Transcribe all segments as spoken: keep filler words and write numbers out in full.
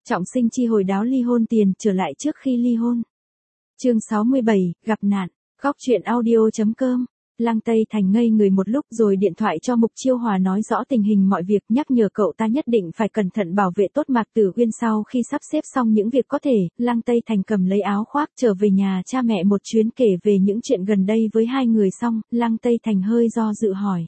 Trọng sinh chi hồi đáo ly hôn tiền trở lại trước khi ly hôn. Chương sáu mươi bảy, gặp nạn. Góc truyện audio.com. Lăng Tây Thành ngây người một lúc rồi điện thoại cho Mục Chiêu Hòa nói rõ tình hình mọi việc, nhắc nhở cậu ta nhất định phải cẩn thận bảo vệ tốt Mạc Tử Uyên. Sau khi sắp xếp xong những việc có thể, Lăng Tây Thành cầm lấy áo khoác trở về nhà cha mẹ một chuyến kể về những chuyện gần đây với hai người xong, Lăng Tây Thành hơi do dự hỏi.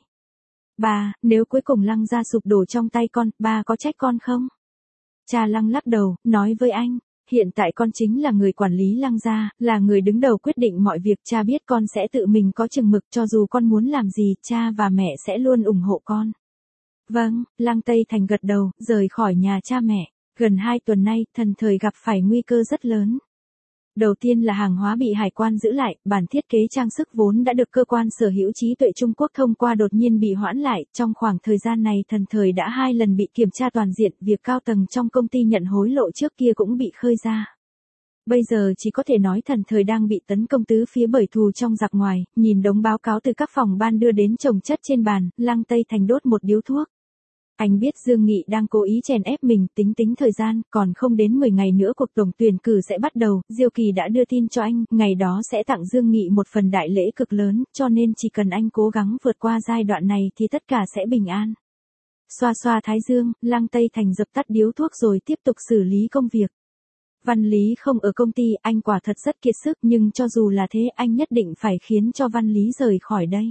Ba, nếu cuối cùng Lăng gia sụp đổ trong tay con, ba có trách con không? Cha Lăng lắc đầu, nói với anh. Hiện tại con chính là người quản lý Lăng gia, là người đứng đầu quyết định mọi việc. Cha biết con sẽ tự mình có chừng mực, cho dù con muốn làm gì, cha và mẹ sẽ luôn ủng hộ con. Vâng, Lăng Tây Thành gật đầu, rời khỏi nhà cha mẹ. Gần hai tuần nay, Thần Thời gặp phải nguy cơ rất lớn. Đầu tiên là hàng hóa bị hải quan giữ lại, bản thiết kế trang sức vốn đã được cơ quan sở hữu trí tuệ Trung Quốc thông qua đột nhiên bị hoãn lại. Trong khoảng thời gian này Thần Thời đã hai lần bị kiểm tra toàn diện, việc cao tầng trong công ty nhận hối lộ trước kia cũng bị khơi ra. Bây giờ chỉ có thể nói Thần Thời đang bị tấn công tứ phía bởi thù trong giặc ngoài. Nhìn đống báo cáo từ các phòng ban đưa đến chồng chất trên bàn, Lăng Tây Thành đốt một điếu thuốc. Anh biết Dương Nghị đang cố ý chèn ép mình, tính tính thời gian, còn không đến mười ngày nữa cuộc tổng tuyển cử sẽ bắt đầu. Diêu Kỳ đã đưa tin cho anh, ngày đó sẽ tặng Dương Nghị một phần đại lễ cực lớn, cho nên chỉ cần anh cố gắng vượt qua giai đoạn này thì tất cả sẽ bình an. Xoa xoa thái dương, Lăng Tây Thành dập tắt điếu thuốc rồi tiếp tục xử lý công việc. Văn Lý không ở công ty, anh quả thật rất kiệt sức, nhưng cho dù là thế anh nhất định phải khiến cho Văn Lý rời khỏi đây.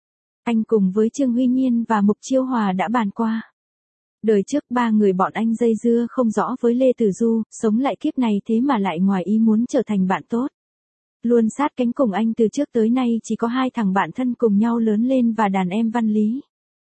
Anh cùng với Trương Huy Nhiên và Mục Chiêu Hòa đã bàn qua. Đời trước ba người bọn anh dây dưa không rõ với Lê Tử Du, sống lại kiếp này thế mà lại ngoài ý muốn trở thành bạn tốt. Luôn sát cánh cùng anh từ trước tới nay chỉ có hai thằng bạn thân cùng nhau lớn lên và đàn em Văn Lý.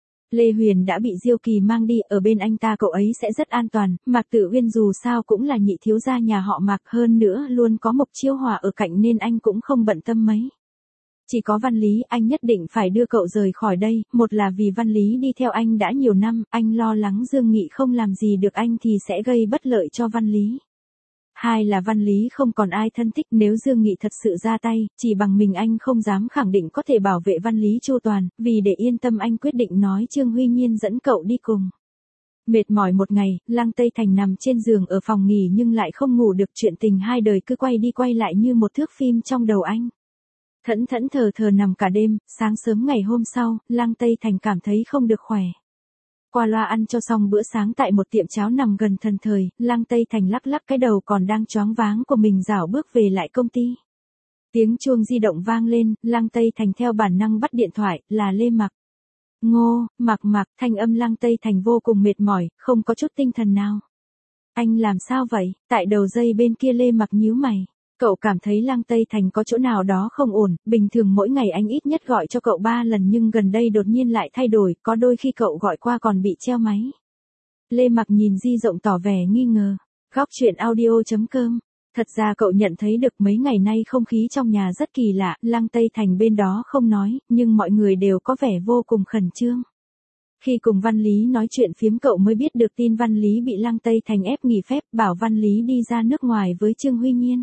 Lê Huyền đã bị Diêu Kỳ mang đi, ở bên anh ta cậu ấy sẽ rất an toàn, Mạc Tử Uyên dù sao cũng là nhị thiếu gia nhà họ Mạc, hơn nữa luôn có Mục Chiêu Hòa ở cạnh nên anh cũng không bận tâm mấy. Chỉ có Văn Lý, anh nhất định phải đưa cậu rời khỏi đây, một là vì Văn Lý đi theo anh đã nhiều năm, anh lo lắng Dương Nghị không làm gì được anh thì sẽ gây bất lợi cho Văn Lý. Hai là Văn Lý không còn ai thân thích, nếu Dương Nghị thật sự ra tay, chỉ bằng mình anh không dám khẳng định có thể bảo vệ Văn Lý chu toàn, vì để yên tâm anh quyết định nói Trương Huy Nhiên dẫn cậu đi cùng. Mệt mỏi một ngày, Lăng Tây Thành nằm trên giường ở phòng nghỉ nhưng lại không ngủ được, chuyện tình hai đời cứ quay đi quay lại như một thước phim trong đầu anh. Thẫn thẫn thờ thờ nằm cả đêm, sáng sớm ngày hôm sau, Lăng Tây Thành cảm thấy không được khỏe. Qua loa ăn cho xong bữa sáng tại một tiệm cháo nằm gần Thần Thời, Lăng Tây Thành lắc lắc cái đầu còn đang choáng váng của mình rảo bước về lại công ty. Tiếng chuông di động vang lên, Lăng Tây Thành theo bản năng bắt điện thoại, là Lê Mặc. Ngô, Mặc Mặc, thanh âm Lăng Tây Thành vô cùng mệt mỏi, không có chút tinh thần nào. Anh làm sao vậy? Tại đầu dây bên kia Lê Mặc nhíu mày. Cậu cảm thấy Lăng Tây Thành có chỗ nào đó không ổn, bình thường mỗi ngày anh ít nhất gọi cho cậu ba lần nhưng gần đây đột nhiên lại thay đổi, có đôi khi cậu gọi qua còn bị treo máy. Lê Mặc nhìn di rộng tỏ vẻ nghi ngờ. Góc truyện audio.com. Thật ra cậu nhận thấy được mấy ngày nay không khí trong nhà rất kỳ lạ, Lăng Tây Thành bên đó không nói, nhưng mọi người đều có vẻ vô cùng khẩn trương. Khi cùng Văn Lý nói chuyện phiếm cậu mới biết được tin Văn Lý bị Lăng Tây Thành ép nghỉ phép, bảo Văn Lý đi ra nước ngoài với Trương Huy Nhiên.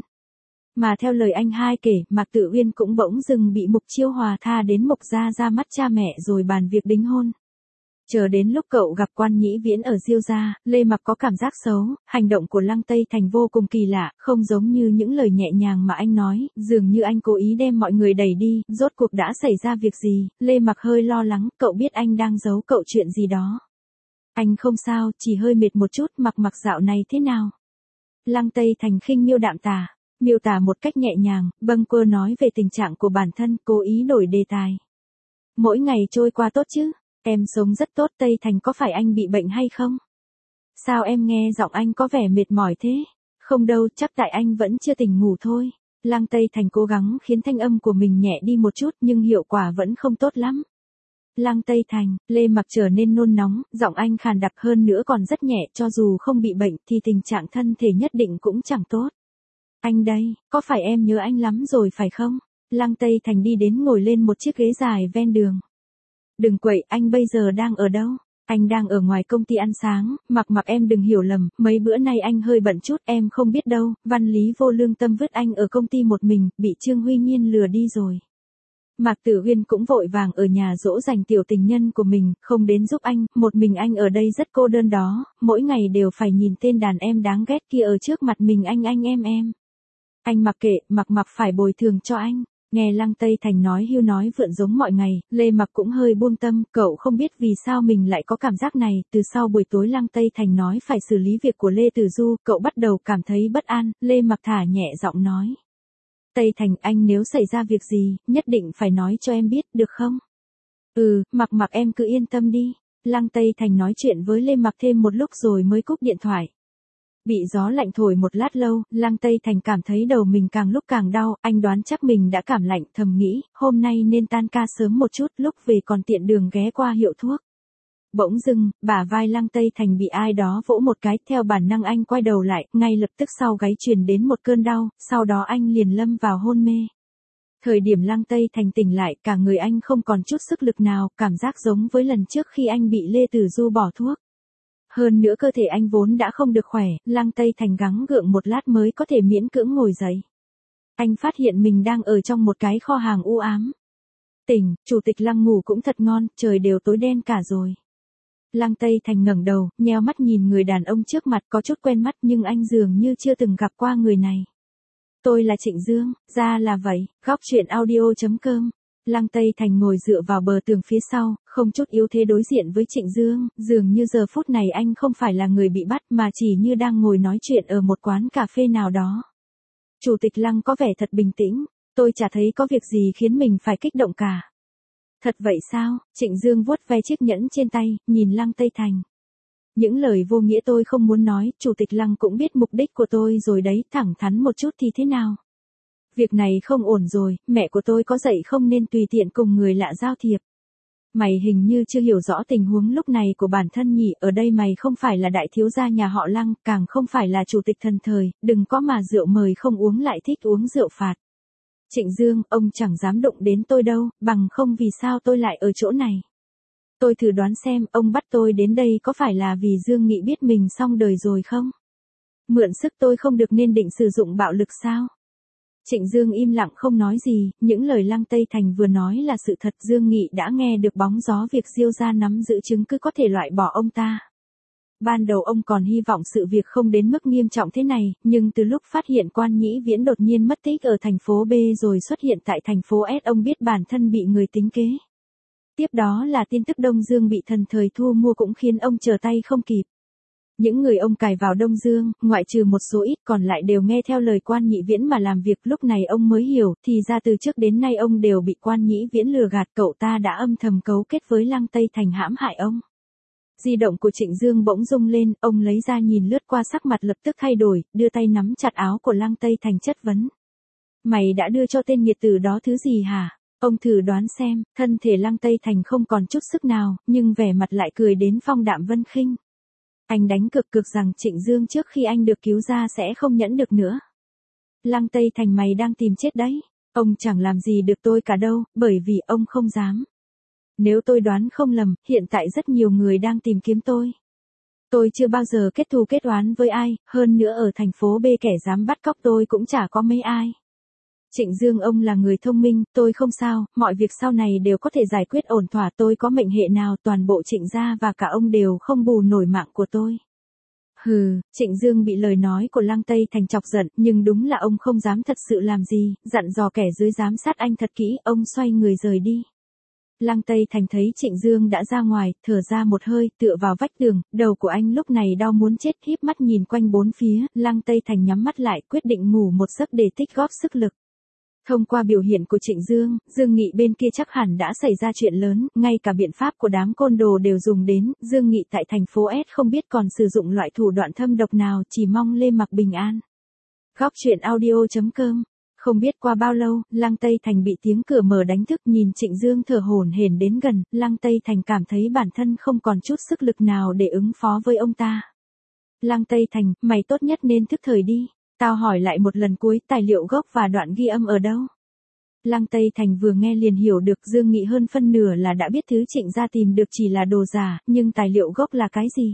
Mà theo lời anh hai kể, Mạc Tử Uyên cũng bỗng dưng bị Mục Chiêu Hòa tha đến Mục gia ra mắt cha mẹ rồi bàn việc đính hôn. Chờ đến lúc cậu gặp Quan Nhĩ Viễn ở Diêu gia, Lê Mặc có cảm giác xấu, hành động của Lăng Tây Thành vô cùng kỳ lạ, không giống như những lời nhẹ nhàng mà anh nói, dường như anh cố ý đem mọi người đẩy đi, rốt cuộc đã xảy ra việc gì, Lê Mặc hơi lo lắng, cậu biết anh đang giấu cậu chuyện gì đó. Anh không sao, chỉ hơi mệt một chút, Mặc Mặc dạo này thế nào? Lăng Tây Thành khinh miêu đạm tả. Miêu tả một cách nhẹ nhàng, bâng quơ nói về tình trạng của bản thân, cố ý đổi đề tài. Mỗi ngày trôi qua tốt chứ, em sống rất tốt. Tây Thành có phải anh bị bệnh hay không? Sao em nghe giọng anh có vẻ mệt mỏi thế? Không đâu, chắc tại anh vẫn chưa tỉnh ngủ thôi. Lăng Tây Thành cố gắng khiến thanh âm của mình nhẹ đi một chút nhưng hiệu quả vẫn không tốt lắm. Lăng Tây Thành, Lê Mặc trở nên nôn nóng, giọng anh khàn đặc hơn nữa còn rất nhẹ, cho dù không bị bệnh thì tình trạng thân thể nhất định cũng chẳng tốt. Anh đây, có phải em nhớ anh lắm rồi phải không? Lăng Tây Thành đi đến ngồi lên một chiếc ghế dài ven đường. Đừng quậy, anh bây giờ đang ở đâu? Anh đang ở ngoài công ty ăn sáng, Mặc Mặc em đừng hiểu lầm, mấy bữa nay anh hơi bận chút, em không biết đâu, Văn Lý vô lương tâm vứt anh ở công ty một mình, bị Trương Huy Nhiên lừa đi rồi. Mạc Tử Uyên cũng vội vàng ở nhà dỗ dành tiểu tình nhân của mình, không đến giúp anh, một mình anh ở đây rất cô đơn đó, mỗi ngày đều phải nhìn tên đàn em đáng ghét kia ở trước mặt mình anh anh em em. Anh mặc kệ, Mặc Mặc phải bồi thường cho anh. Nghe Lăng Tây Thành nói hưu nói vượn giống mọi ngày, Lê Mặc cũng hơi buông tâm, cậu không biết vì sao mình lại có cảm giác này, từ sau buổi tối Lăng Tây Thành nói phải xử lý việc của Lê Tử Du, cậu bắt đầu cảm thấy bất an, Lê Mặc thả nhẹ giọng nói. Tây Thành, anh nếu xảy ra việc gì, nhất định phải nói cho em biết, được không? Ừ, Mặc Mặc em cứ yên tâm đi. Lăng Tây Thành nói chuyện với Lê Mặc thêm một lúc rồi mới cúp điện thoại. Bị gió lạnh thổi một lát lâu, Lăng Tây Thành cảm thấy đầu mình càng lúc càng đau, anh đoán chắc mình đã cảm lạnh, thầm nghĩ, hôm nay nên tan ca sớm một chút, lúc về còn tiện đường ghé qua hiệu thuốc. Bỗng dưng, bả vai Lăng Tây Thành bị ai đó vỗ một cái, theo bản năng anh quay đầu lại, ngay lập tức sau gáy truyền đến một cơn đau, sau đó anh liền lâm vào hôn mê. Thời điểm Lăng Tây Thành tỉnh lại, cả người anh không còn chút sức lực nào, cảm giác giống với lần trước khi anh bị Lê Tử Du bỏ thuốc. Hơn nữa cơ thể anh vốn đã không được khỏe, Lăng Tây Thành gắng gượng một lát mới có thể miễn cưỡng ngồi dậy. Anh phát hiện mình đang ở trong một cái kho hàng u ám. Tỉnh, Chủ tịch Lăng ngủ cũng thật ngon, trời đều tối đen cả rồi. Lăng Tây Thành ngẩng đầu, nheo mắt nhìn người đàn ông trước mặt có chút quen mắt nhưng anh dường như chưa từng gặp qua người này. Tôi là Trịnh Dương, ra là vậy, góc truyện audio chấm com. Lăng Tây Thành ngồi dựa vào bờ tường phía sau, không chút yếu thế đối diện với Trịnh Dương, dường như giờ phút này anh không phải là người bị bắt mà chỉ như đang ngồi nói chuyện ở một quán cà phê nào đó. Chủ tịch Lăng có vẻ thật bình tĩnh, tôi chả thấy có việc gì khiến mình phải kích động cả. Thật vậy sao? Trịnh Dương vuốt ve chiếc nhẫn trên tay, nhìn Lăng Tây Thành. Những lời vô nghĩa tôi không muốn nói, Chủ tịch Lăng cũng biết mục đích của tôi rồi đấy, thẳng thắn một chút thì thế nào? Việc này không ổn rồi, mẹ của tôi có dạy không nên tùy tiện cùng người lạ giao thiệp. Mày hình như chưa hiểu rõ tình huống lúc này của bản thân nhỉ, ở đây mày không phải là đại thiếu gia nhà họ Lăng, càng không phải là chủ tịch thần thời, đừng có mà rượu mời không uống lại thích uống rượu phạt. Trịnh Dương, ông chẳng dám đụng đến tôi đâu, bằng không vì sao tôi lại ở chỗ này. Tôi thử đoán xem, ông bắt tôi đến đây có phải là vì Dương Nghị biết mình xong đời rồi không? Mượn sức tôi không được nên định sử dụng bạo lực sao? Trịnh Dương im lặng không nói gì, những lời Lăng Tây Thành vừa nói là sự thật. Dương Nghị đã nghe được bóng gió việc Diêu gia nắm giữ chứng cứ có thể loại bỏ ông ta. Ban đầu ông còn hy vọng sự việc không đến mức nghiêm trọng thế này, nhưng từ lúc phát hiện Quan Nhĩ Viễn đột nhiên mất tích ở thành phố B rồi xuất hiện tại thành phố S, ông biết bản thân bị người tính kế. Tiếp đó là tin tức Đông Dương bị thần thời thu mua cũng khiến ông trở tay không kịp. Những người ông cài vào Đông Dương, ngoại trừ một số ít còn lại đều nghe theo lời Quan Nhĩ Viễn mà làm việc, lúc này ông mới hiểu, thì ra từ trước đến nay ông đều bị Quan Nhĩ Viễn lừa gạt, cậu ta đã âm thầm cấu kết với Lăng Tây Thành hãm hại ông. Di động của Trịnh Dương bỗng rung lên, ông lấy ra nhìn lướt qua, sắc mặt lập tức thay đổi, đưa tay nắm chặt áo của Lăng Tây Thành chất vấn. Mày đã đưa cho tên nghiệt tử đó thứ gì hả? Ông thử đoán xem, thân thể Lăng Tây Thành không còn chút sức nào, nhưng vẻ mặt lại cười đến phong đạm vân khinh. Anh đánh cược cược rằng Trịnh Dương trước khi anh được cứu ra sẽ không nhẫn được nữa. Lăng Tây Thành, mày đang tìm chết đấy. Ông chẳng làm gì được tôi cả đâu, bởi vì ông không dám. Nếu tôi đoán không lầm, hiện tại rất nhiều người đang tìm kiếm tôi. Tôi chưa bao giờ kết thù kết oán với ai, hơn nữa ở thành phố B kẻ dám bắt cóc tôi cũng chả có mấy ai. Trịnh Dương, ông là người thông minh, tôi không sao, mọi việc sau này đều có thể giải quyết ổn thỏa, tôi có mệnh hệ nào toàn bộ Trịnh gia và cả ông đều không bù nổi mạng của tôi. Hừ, Trịnh Dương bị lời nói của Lăng Tây Thành chọc giận, nhưng đúng là ông không dám thật sự làm gì, dặn dò kẻ dưới giám sát anh thật kỹ, ông xoay người rời đi. Lăng Tây Thành thấy Trịnh Dương đã ra ngoài, thở ra một hơi, tựa vào vách tường, đầu của anh lúc này đau muốn chết, híp mắt nhìn quanh bốn phía, Lăng Tây Thành nhắm mắt lại, quyết định ngủ một giấc để tích góp sức lực. Thông qua biểu hiện của Trịnh Dương, Dương Nghị bên kia chắc hẳn đã xảy ra chuyện lớn, ngay cả biện pháp của đám côn đồ đều dùng đến, Dương Nghị tại thành phố S không biết còn sử dụng loại thủ đoạn thâm độc nào, chỉ mong Lê Mặc bình an. Góc truyện audio chấm com. Không biết qua bao lâu, Lăng Tây Thành bị tiếng cửa mở đánh thức, nhìn Trịnh Dương thở hổn hển đến gần, Lăng Tây Thành cảm thấy bản thân không còn chút sức lực nào để ứng phó với ông ta. Lăng Tây Thành, mày tốt nhất nên thức thời đi. Tao hỏi lại một lần cuối, tài liệu gốc và đoạn ghi âm ở đâu? Lăng Tây Thành vừa nghe liền hiểu được, Dương Nghị hơn phân nửa là đã biết thứ Trịnh gia tìm được chỉ là đồ giả, nhưng tài liệu gốc là cái gì?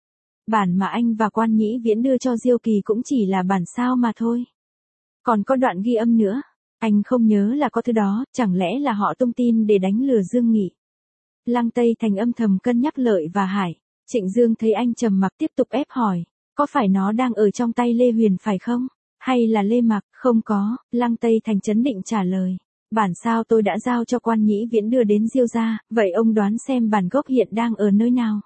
Bản mà anh và Quan Nhĩ Viễn đưa cho Diêu Kỳ cũng chỉ là bản sao mà thôi. Còn có đoạn ghi âm nữa. Anh không nhớ là có thứ đó, chẳng lẽ là họ tung tin để đánh lừa Dương Nghị. Lăng Tây Thành âm thầm cân nhắc lợi và hại. Trịnh Dương thấy anh trầm mặc tiếp tục ép hỏi, có phải nó đang ở trong tay Lê Huyền phải không? Hay là Lê Mặc? Không có, Lăng Tây Thành trấn định trả lời. Bản sao tôi đã giao cho quan nhĩ viễn đưa đến Diêu gia, vậy ông đoán xem bản gốc hiện đang ở nơi nào?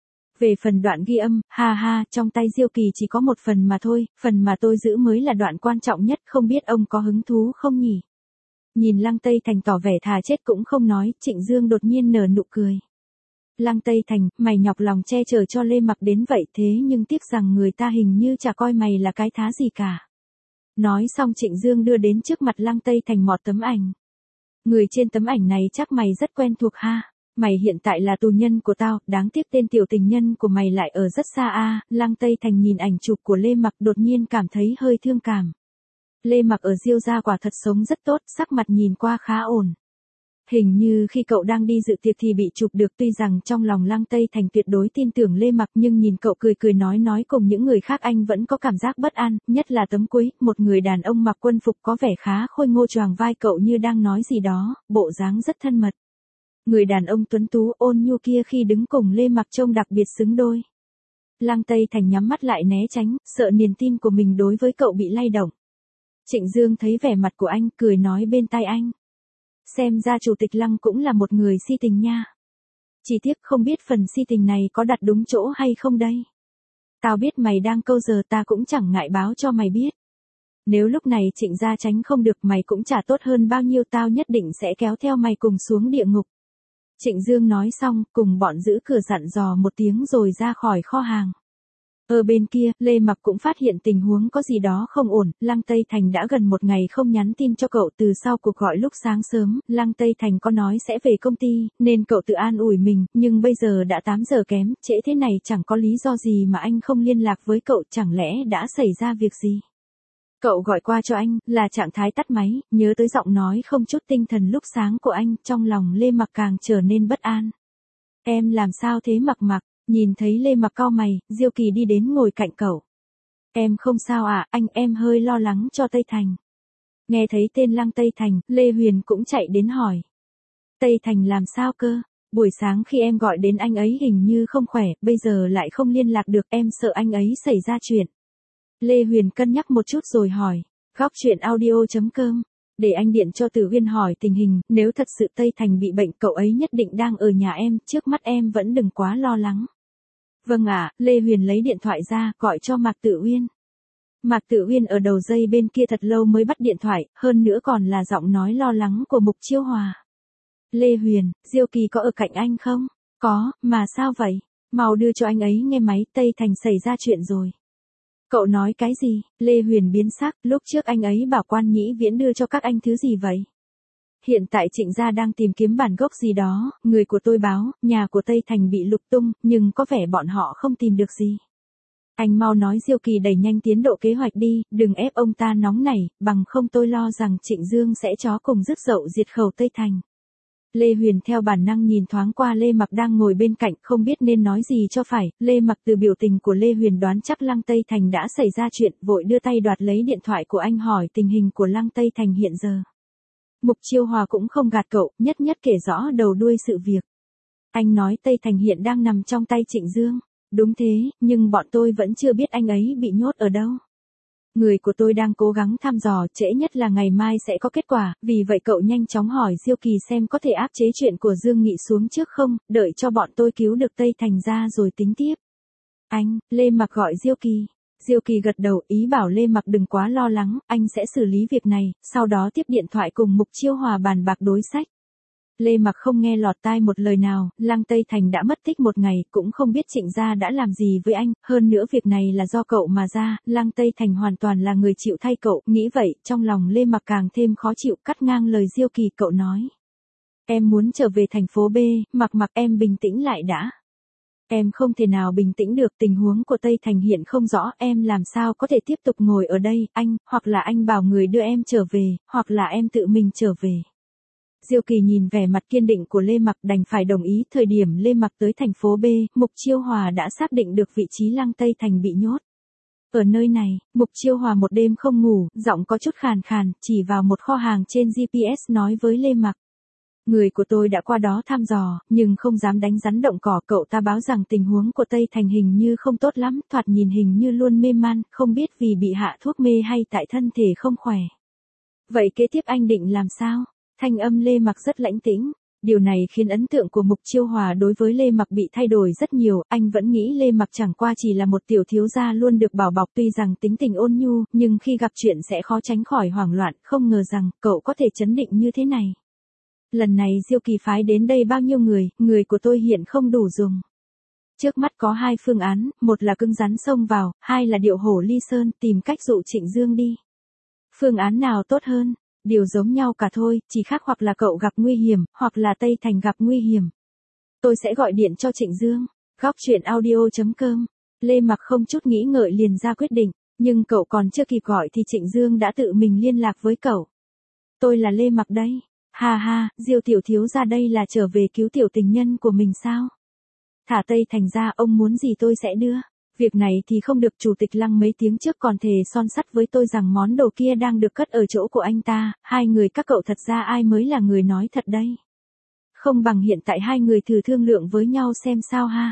Về phần đoạn ghi âm, ha ha, trong tay Diêu Kỳ chỉ có một phần mà thôi, phần mà tôi giữ mới là đoạn quan trọng nhất, không biết ông có hứng thú không nhỉ? Nhìn Lăng Tây Thành tỏ vẻ thà chết cũng không nói, Trịnh Dương đột nhiên nở nụ cười. Lăng Tây Thành, mày nhọc lòng che chở cho Lê Mặc đến vậy thế nhưng tiếc rằng người ta hình như chả coi mày là cái thá gì cả. Nói xong Trịnh Dương đưa đến trước mặt Lăng Tây Thành một tấm ảnh. Người trên tấm ảnh này chắc mày rất quen thuộc ha. Mày hiện tại là tù nhân của tao, đáng tiếc tên tiểu tình nhân của mày lại ở rất xa a. Lăng Tây Thành nhìn ảnh chụp của Lê Mặc đột nhiên cảm thấy hơi thương cảm. Lê Mặc ở Diêu gia quả thật sống rất tốt, sắc mặt nhìn qua khá ổn. Hình như khi cậu đang đi dự tiệc thì bị chụp được, tuy rằng trong lòng Lăng Tây Thành tuyệt đối tin tưởng Lê Mặc nhưng nhìn cậu cười cười nói nói cùng những người khác anh vẫn có cảm giác bất an, nhất là tấm cuối, một người đàn ông mặc quân phục có vẻ khá khôi ngô choàng vai cậu như đang nói gì đó, bộ dáng rất thân mật. Người đàn ông tuấn tú ôn nhu kia khi đứng cùng Lê Mặc trông đặc biệt xứng đôi. Lăng Tây Thành nhắm mắt lại né tránh, sợ niềm tin của mình đối với cậu bị lay động. Trịnh Dương thấy vẻ mặt của anh, cười nói bên tai anh. Xem ra chủ tịch Lăng cũng là một người si tình nha. Chỉ tiếc không biết phần si tình này có đặt đúng chỗ hay không đây. Tao biết mày đang câu giờ ta cũng chẳng ngại báo cho mày biết. Nếu lúc này Trịnh gia tránh không được mày cũng chả tốt hơn bao nhiêu, tao nhất định sẽ kéo theo mày cùng xuống địa ngục. Trịnh Dương nói xong, cùng bọn giữ cửa dặn dò một tiếng rồi ra khỏi kho hàng. Ở bên kia, Lê Mặc cũng phát hiện tình huống có gì đó không ổn, Lăng Tây Thành đã gần một ngày không nhắn tin cho cậu từ sau cuộc gọi lúc sáng sớm, Lăng Tây Thành có nói sẽ về công ty, nên cậu tự an ủi mình, nhưng bây giờ đã tám giờ kém, trễ thế này chẳng có lý do gì mà anh không liên lạc với cậu, chẳng lẽ đã xảy ra việc gì? Cậu gọi qua cho anh, là trạng thái tắt máy, nhớ tới giọng nói không chút tinh thần lúc sáng của anh, trong lòng Lê Mặc càng trở nên bất an. Em làm sao thế Mặc Mặc? Nhìn thấy Lê Mặc cau mày, Diêu Kỳ đi đến ngồi cạnh cậu. Em không sao à, anh em hơi lo lắng cho Tây Thành. Nghe thấy tên Lăng Tây Thành, Lê Huyền cũng chạy đến hỏi. Tây Thành làm sao cơ? Buổi sáng khi em gọi đến anh ấy hình như không khỏe, bây giờ lại không liên lạc được, em sợ anh ấy xảy ra chuyện. Lê Huyền cân nhắc một chút rồi hỏi. Góc chuyện audio chấm com. Để anh điện cho Tử Uyên hỏi tình hình, nếu thật sự Tây Thành bị bệnh cậu ấy nhất định đang ở nhà em, trước mắt em vẫn đừng quá lo lắng. Vâng ạ, Lê Huyền lấy điện thoại ra, gọi cho Mạc Tử Uyên. Mạc Tử Uyên ở đầu dây bên kia thật lâu mới bắt điện thoại, hơn nữa còn là giọng nói lo lắng của Mục Chiêu Hòa. Lê Huyền, Diêu Kỳ có ở cạnh anh không? Có, mà sao vậy? Mau đưa cho anh ấy nghe máy, Tây Thành xảy ra chuyện rồi. Cậu nói cái gì? Lê Huyền biến sắc, lúc trước anh ấy bảo quan nhĩ viễn đưa cho các anh thứ gì vậy? Hiện tại Trịnh gia đang tìm kiếm bản gốc gì đó, người của tôi báo, nhà của Tây Thành bị lục tung, nhưng có vẻ bọn họ không tìm được gì. Anh mau nói Diêu Kỳ đẩy nhanh tiến độ kế hoạch đi, đừng ép ông ta nóng nảy, bằng không tôi lo rằng Trịnh Dương sẽ chó cùng rứt dậu diệt khẩu Tây Thành. Lê Huyền theo bản năng nhìn thoáng qua Lê Mặc đang ngồi bên cạnh, không biết nên nói gì cho phải, Lê Mặc từ biểu tình của Lê Huyền đoán chắc Lăng Tây Thành đã xảy ra chuyện, vội đưa tay đoạt lấy điện thoại của anh hỏi tình hình của Lăng Tây Thành hiện giờ. Mục Chiêu Hòa cũng không gạt cậu, nhất nhất kể rõ đầu đuôi sự việc. Anh nói Tây Thành hiện đang nằm trong tay Trịnh Dương. Đúng thế, nhưng bọn tôi vẫn chưa biết anh ấy bị nhốt ở đâu. Người của tôi đang cố gắng thăm dò, trễ nhất là ngày mai sẽ có kết quả, vì vậy cậu nhanh chóng hỏi Diêu Kỳ xem có thể áp chế chuyện của Dương Nghị xuống trước không, đợi cho bọn tôi cứu được Tây Thành ra rồi tính tiếp. Anh, Lê Mặc gọi Diêu Kỳ. Diêu Kỳ gật đầu, ý bảo Lê Mặc đừng quá lo lắng, anh sẽ xử lý việc này, sau đó tiếp điện thoại cùng Mục Chiêu Hòa bàn bạc đối sách. Lê Mặc không nghe lọt tai một lời nào, Lăng Tây Thành đã mất tích một ngày, cũng không biết Trịnh gia đã làm gì với anh, hơn nữa việc này là do cậu mà ra, Lăng Tây Thành hoàn toàn là người chịu thay cậu, nghĩ vậy, trong lòng Lê Mặc càng thêm khó chịu, cắt ngang lời Diêu Kỳ, cậu nói. Em muốn trở về thành phố B, Mặc Mặc em bình tĩnh lại đã. Em không thể nào bình tĩnh được, tình huống của Tây Thành hiện không rõ, em làm sao có thể tiếp tục ngồi ở đây, anh, hoặc là anh bảo người đưa em trở về, hoặc là em tự mình trở về. Diêu Kỳ nhìn vẻ mặt kiên định của Lê Mặc đành phải đồng ý, thời điểm Lê Mặc tới thành phố B, Mục Chiêu Hòa đã xác định được vị trí Lăng Tây Thành bị nhốt. Ở nơi này, Mục Chiêu Hòa một đêm không ngủ, giọng có chút khàn khàn, chỉ vào một kho hàng trên giê pê ét nói với Lê Mặc. Người của tôi đã qua đó thăm dò, nhưng không dám đánh rắn động cỏ. Cậu ta báo rằng tình huống của Tây Thành hình như không tốt lắm, thoạt nhìn hình như luôn mê man, không biết vì bị hạ thuốc mê hay tại thân thể không khỏe. Vậy kế tiếp anh định làm sao? Thanh âm Lê Mặc rất lãnh tĩnh. Điều này khiến ấn tượng của Mục Chiêu Hòa đối với Lê Mặc bị thay đổi rất nhiều, anh vẫn nghĩ Lê Mặc chẳng qua chỉ là một tiểu thiếu gia luôn được bảo bọc, tuy rằng tính tình ôn nhu, nhưng khi gặp chuyện sẽ khó tránh khỏi hoảng loạn, không ngờ rằng cậu có thể trấn định như thế này. Lần này Diêu Kỳ phái đến đây bao nhiêu người, người của tôi hiện không đủ dùng. Trước mắt có hai phương án, một là cứng rắn xông vào, hai là điệu hổ ly sơn, tìm cách dụ Trịnh Dương đi. Phương án nào tốt hơn? Điều giống nhau cả thôi, chỉ khác hoặc là cậu gặp nguy hiểm, hoặc là Tây Thành gặp nguy hiểm. Tôi sẽ gọi điện cho Trịnh Dương. Góc truyện audio chấm com. Lê Mặc không chút nghĩ ngợi liền ra quyết định, nhưng cậu còn chưa kịp gọi thì Trịnh Dương đã tự mình liên lạc với cậu. Tôi là Lê Mặc đây. Ha ha, Diêu tiểu thiếu ra đây là trở về cứu tiểu tình nhân của mình sao? Thả Tây Thành ra, ông muốn gì tôi sẽ đưa. Việc này thì không được, chủ tịch Lăng mấy tiếng trước còn thề son sắt với tôi rằng món đồ kia đang được cất ở chỗ của anh ta, hai người các cậu thật ra ai mới là người nói thật đây. Không bằng hiện tại hai người thử thương lượng với nhau xem sao ha.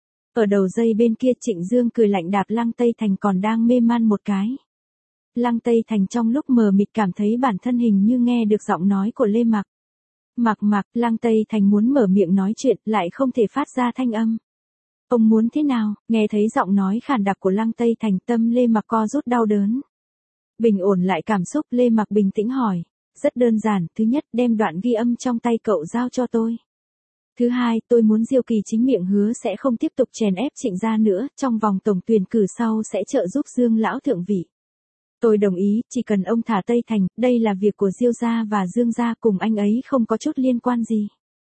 Ở đầu dây bên kia Trịnh Dương cười lạnh đạp Lăng Tây Thành còn đang mê man một cái. Lăng Tây Thành trong lúc mờ mịt cảm thấy bản thân hình như nghe được giọng nói của Lê Mặc. Mặc mặc, Lăng Tây Thành muốn mở miệng nói chuyện lại không thể phát ra thanh âm. Ông muốn thế nào? Nghe thấy giọng nói khàn đặc của Lăng Tây Thành, tâm Lê Mặc co rút đau đớn. Bình ổn lại cảm xúc, Lê Mặc bình tĩnh hỏi. Rất đơn giản, thứ nhất, đem đoạn ghi âm trong tay cậu giao cho tôi. Thứ hai, tôi muốn Diêu Kỳ chính miệng hứa sẽ không tiếp tục chèn ép Trịnh gia nữa, trong vòng tổng tuyển cử sau sẽ trợ giúp Dương lão thượng vị. Tôi đồng ý, chỉ cần ông thả Tây Thành, đây là việc của Diêu gia và Dương gia, cùng anh ấy không có chút liên quan gì.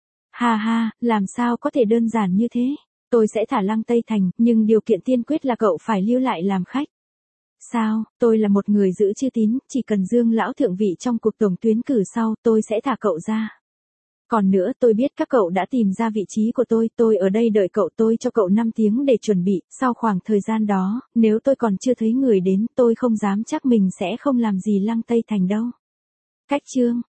Ha ha, làm sao có thể đơn giản như thế? Tôi sẽ thả Lăng Tây Thành, nhưng điều kiện tiên quyết là cậu phải lưu lại làm khách. Sao, tôi là một người giữ chữ tín, chỉ cần Dương lão thượng vị trong cuộc tổng tuyển cử sau, tôi sẽ thả cậu ra. Còn nữa, tôi biết các cậu đã tìm ra vị trí của tôi, tôi ở đây đợi cậu, tôi cho cậu năm tiếng để chuẩn bị, sau khoảng thời gian đó, nếu tôi còn chưa thấy người đến, tôi không dám chắc mình sẽ không làm gì Lăng Tây Thành đâu. Cách chương